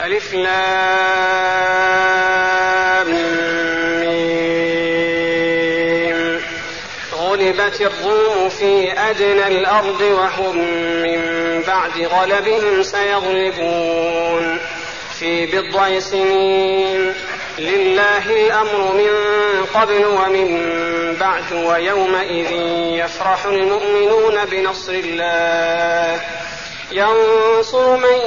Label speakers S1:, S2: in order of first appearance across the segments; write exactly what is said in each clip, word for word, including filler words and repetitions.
S1: ألف لام ميم. غلبت الروم في أدنى الأرض وهم من بعد غلبهم سيغلبون في بضع سنين. لله الأمر من قبل ومن بعد ويومئذ يفرح المؤمنون بنصر الله ينصر من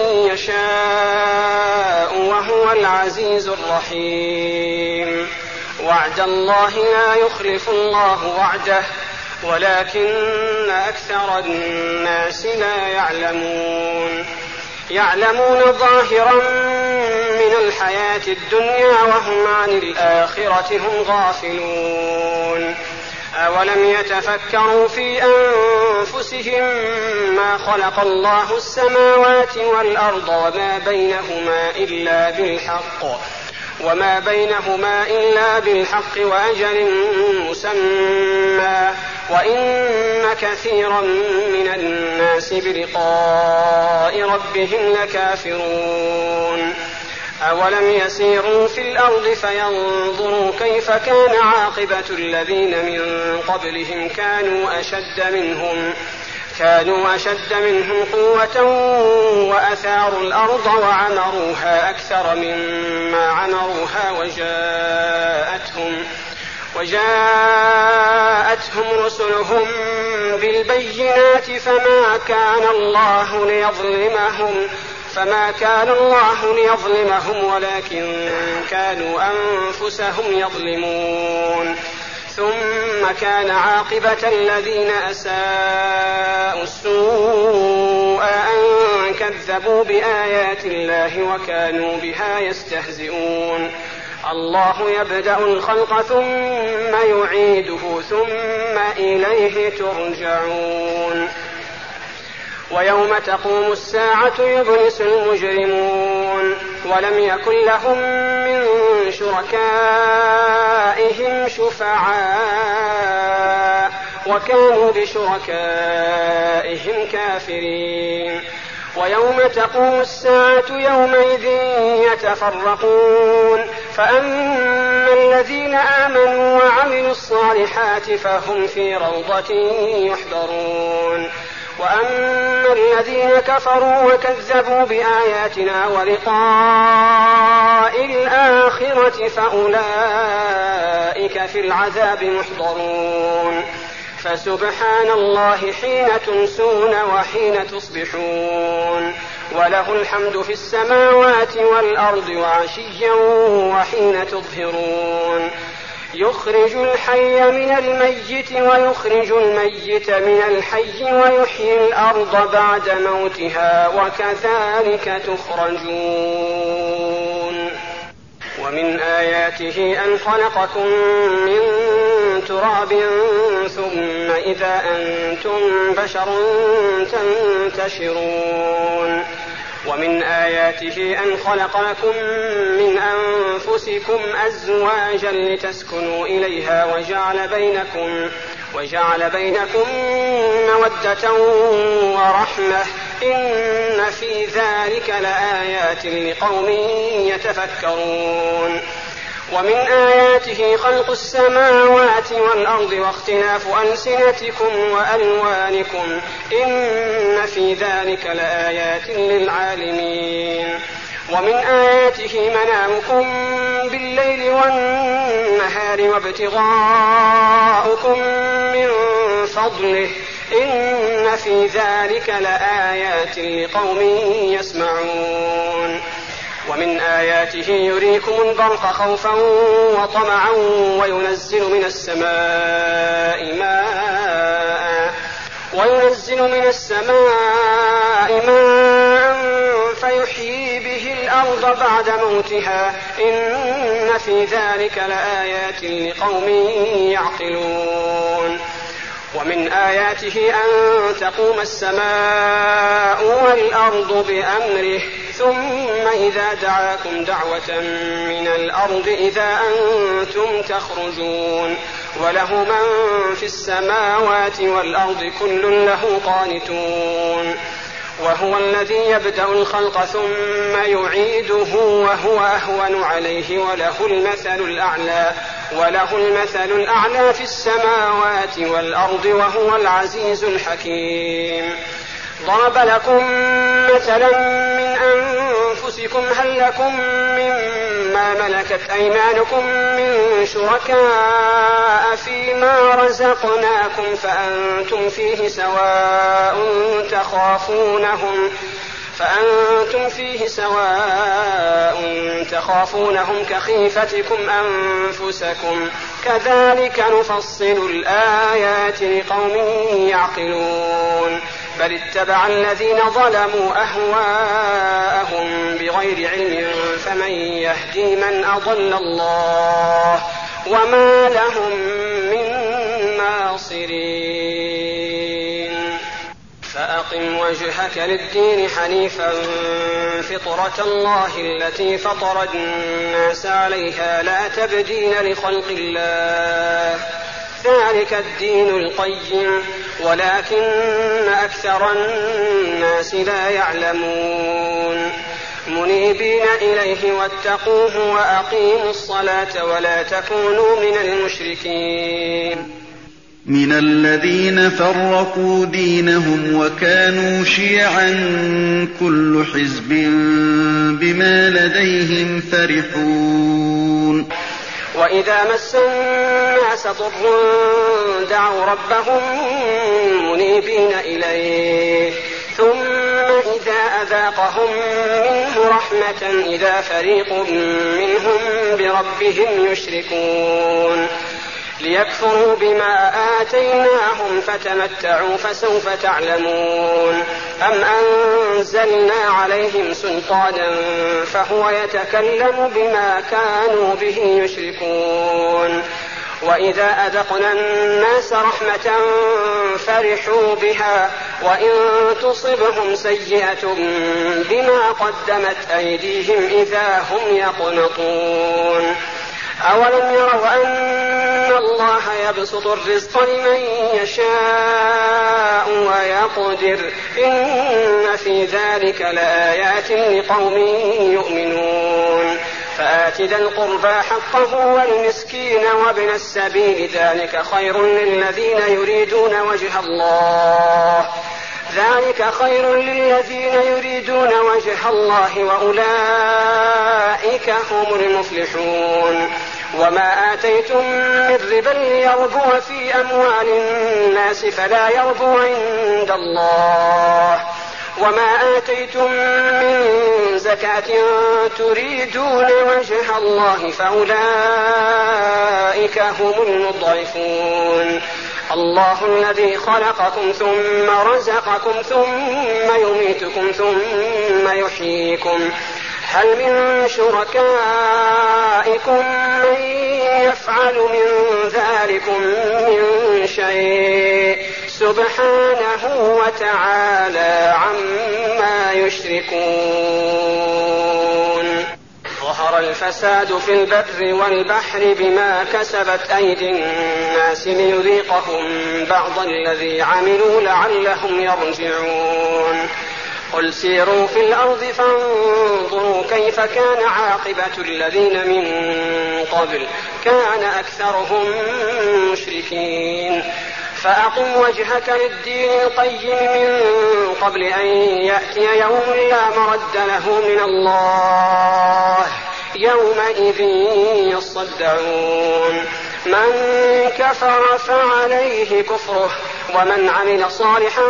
S1: يشاء وهو العزيز الرحيم. وعد الله لا يخلف الله وعده ولكن أكثر الناس لا يعلمون. يعلمون ظاهرا من الحياة الدنيا وهم عن الآخرة هم غافلون. أولم يتفكروا في أنفسهم ما خلق الله السماوات والأرض وما بينهما إلا بالحق وما بينهما إلا بالحق وأجل مسمى وإن كثيرا من الناس بلقاء ربهم لكافرون. أولم يسيروا في الأرض فينظروا كيف كان عاقبة الذين من قبلهم كانوا أشد منهم كانوا أشد منهم قوة وأثاروا الأرض وعمروها أكثر مما عمروها وجاءتهم وجاءتهم رسلهم بالبينات فما كان الله ليظلمهم فما كان الله ليظلمهم ولكن كانوا أنفسهم يظلمون. ثم كان عاقبة الذين أساءوا السوء أن كذبوا بآيات الله وكانوا بها يستهزئون. الله يبدأ الخلق ثم يعيده ثم إليه ترجعون. ويوم تقوم الساعة يبلس المجرمون ولم يكن لهم من شركائهم شفعاء وكانوا بشركائهم كافرين. ويوم تقوم الساعة يومئذ يتفرقون فأما الذين آمنوا وعملوا الصالحات فهم في روضة يحبرون وأما الذين كفروا وكذبوا بآياتنا ولقاء الآخرة فأولئك في العذاب محضرون. فسبحان الله حين تمسون وحين تصبحون وله الحمد في السماوات والأرض وعشيا وحين تظهرون. يخرج الحي من الميت ويخرج الميت من الحي ويحيي الأرض بعد موتها وكذلك تخرجون. ومن آياته أن خلقكم من تراب ثم إذا أنتم بشر تنتشرون. ومن آياته أن خلق لكم من أنفسكم أزواجا لتسكنوا إليها وجعل بينكم وجعل بينكم مودة ورحمة إن في ذلك لآيات لقوم يتفكرون. ومن آياته خلق السماوات والأرض واختلاف ألسنتكم وألوانكم إن في ذلك لآيات للعالمين. ومن آياته منامكم بالليل والنهار وابتغاؤكم من فضله إن في ذلك لآيات لقوم يسمعون. ومن آياته يريكم البرق خوفا وطمعا وينزل من السماء ماء وينزل من السماء ماء فيحيي به الأرض بعد موتها إن في ذلك لآيات لقوم يعقلون. ومن آياته أن تقوم السماء والأرض بأمره ثم إذا دعاكم دعوة من الأرض إذا أنتم تخرجون. وله من في السماوات والأرض كل له قانتون. وهو الذي يبدأ الخلق ثم يعيده وهو أهون عليه وله المثل الأعلى وله المثل الأعلى في السماوات والأرض وهو العزيز الحكيم. ضرب لكم مثلا من أنفسكم هل لكم مما ملكت أيمانكم من شركاء فيما رزقناكم فأنتم فيه سواء تخافونهم فأنتم فيه سواء تخافونهم كخيفتكم أنفسكم كذلك نفصل الآيات لقوم يعقلون. بل اتبع الذين ظلموا أهواءهم بغير علم فمن يهدي من أضل الله وما لهم من ناصرين. فأقم وجهك للدين حنيفا فطرة الله التي فطر الناس عليها لا تبديل لخلق الله ذلك الدين القيم ولكن أكثر الناس لا يعلمون. منيبين إليه واتقوه وأقيموا الصلاة ولا تكونوا من المشركين.
S2: من الذين فرقوا دينهم وكانوا شيعا كل حزب بما لديهم فرحون.
S1: وإذا مس الناس ضر دعوا ربهم منيبين إليه ثم إذا أذاقهم منه رحمة إذا فريق منهم بربهم يشركون. ليكفروا بما آتيناهم فتمتعوا فسوف تعلمون. أم أنزلنا عليهم سلطانا فهو يتكلم بما كانوا به يشركون. وإذا أذقنا الناس رحمة فرحوا بها وإن تصبهم سيئة بما قدمت أيديهم إذا هم يقنطون. أولم يروا أن الله يبسط الرزق لمن يشاء ويقدر إن في ذلك لآيات لقوم يؤمنون. فآت ذا القربى حقه والمسكين وابن السبيل ذلك خير للذين يريدون وجه الله ذلك خير للذين يريدون وجه الله وأولئك هم المفلحون. وما آتيتم من ربا ليربو في أموال الناس فلا يربو عند الله وما آتيتم من زكاة تريدون وجه الله فأولئك هم المضعفون. الله الذي خلقكم ثم رزقكم ثم يميتكم ثم يحييكم هل من شركائكم من يفعل من ذلكم من شيء سبحانه وتعالى عما يشركون. ظهر الفساد في البر والبحر بما كسبت أيدي الناس ليذيقهم بعض الذي عملوا لعلهم يرجعون. قل سيروا في الأرض فانظروا كيف كان عاقبة الذين من قبل كان أكثرهم مشركين. فأقم وجهك للدين القيم من قبل أن يأتي يوم لا مرد له من الله يومئذ يصدعون. من كفر فعليه كفره ومن عمل صالحا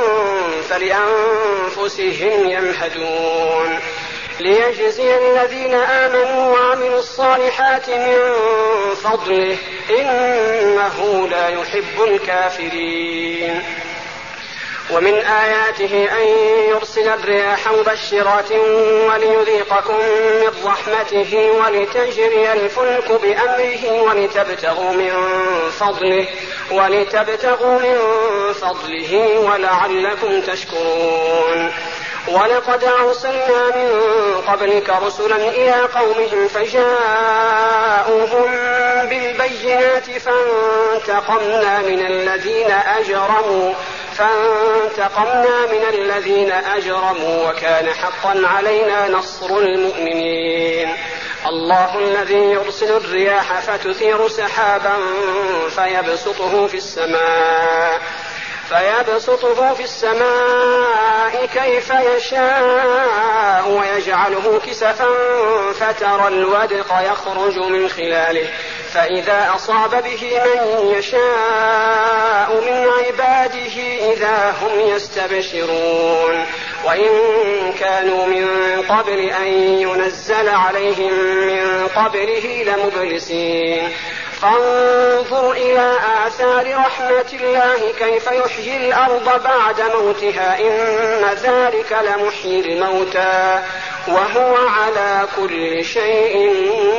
S1: فلأنفسهم يمهدون. ليجزي الذين آمنوا وعملوا الصالحات من فضله إنه لا يحب الكافرين. ومن آياته أن يرسل الرياح مبشرات وليذيقكم من رحمته ولتجري الفلك بأمره ولتبتغوا من فضله ولتبتغوا من فضله ولعلكم تشكرون. ولقد أرسلنا من قبلك رسلا إلى قومهم فجاءوهم بالبينات فانتقمنا من الذين أجرموا فانتقمنا من الذين أجرموا وكان حقا علينا نصر المؤمنين. الله الذي يرسل الرياح فتثير سحابا فيبسطه في السماء فيبسطه في السماء كيف يشاء ويجعله كسفا فترى الودق يخرج من خلاله فإذا أصاب به من يشاء من عباده إذا هم يستبشرون. وإن كانوا من قبل أن ينزل عليهم من قبله لمبلسين. فانظر إلى آثار رحمة الله كيف يحيي الأرض بعد موتها إن ذلك لمحيي الموتى وهو على كل شيء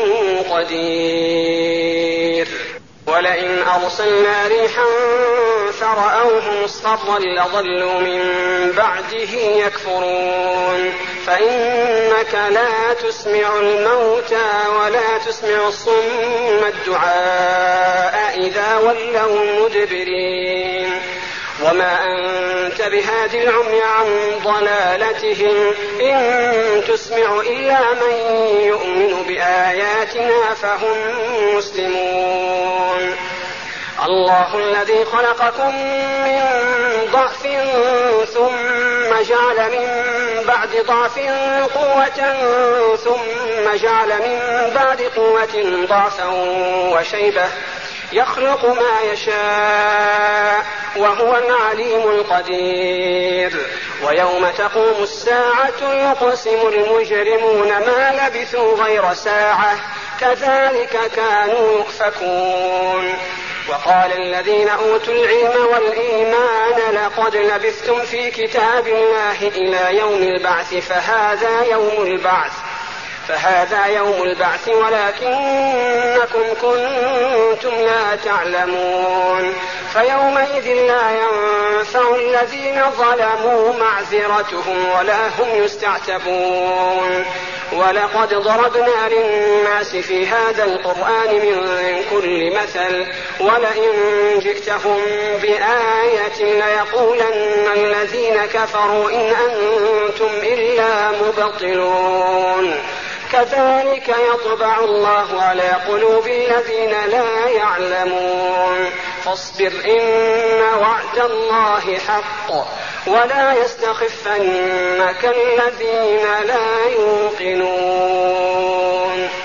S1: قدير. ولئن أرسلنا ريحا فرأوه مصفرا لظلوا من بعده يكفرون. فإنك لا تسمع الموتى ولا تسمع الصم الدعاء إذا ولوا مدبرين. وما أنت بهاد العمي عن ضلالتهم إن تسمع إلا من يؤمن بآياتنا فهم مسلمون. الله الذي خلقكم من ضعف ثم جعل من بعد ضعف قوة ثم جعل من بعد قوة ضعفا وشيبة يخلق ما يشاء وهو العليم القدير. ويوم تقوم الساعة يقسم المجرمون ما لبثوا غير ساعة كذلك كانوا يؤفكون. وقال الذين أوتوا العلم والإيمان لقد لبثتم في كتاب الله إلى يوم البعث فهذا يوم البعث فهذا يوم البعث ولكنكم كنتم لا تعلمون. فيومئذ لا ينفع الذين ظلموا معذرتهم ولا هم يستعتبون. ولقد ضربنا للناس في هذا القرآن من كل مثل ولئن جئتهم بآية ليقولن الذين كفروا إن أنتم إلا مبطلون. كذلك يطبع الله على قلوب الذين لا يعلمون. فاصبر إن وعد الله حق ولا يستخفنك الذين لا يوقنون.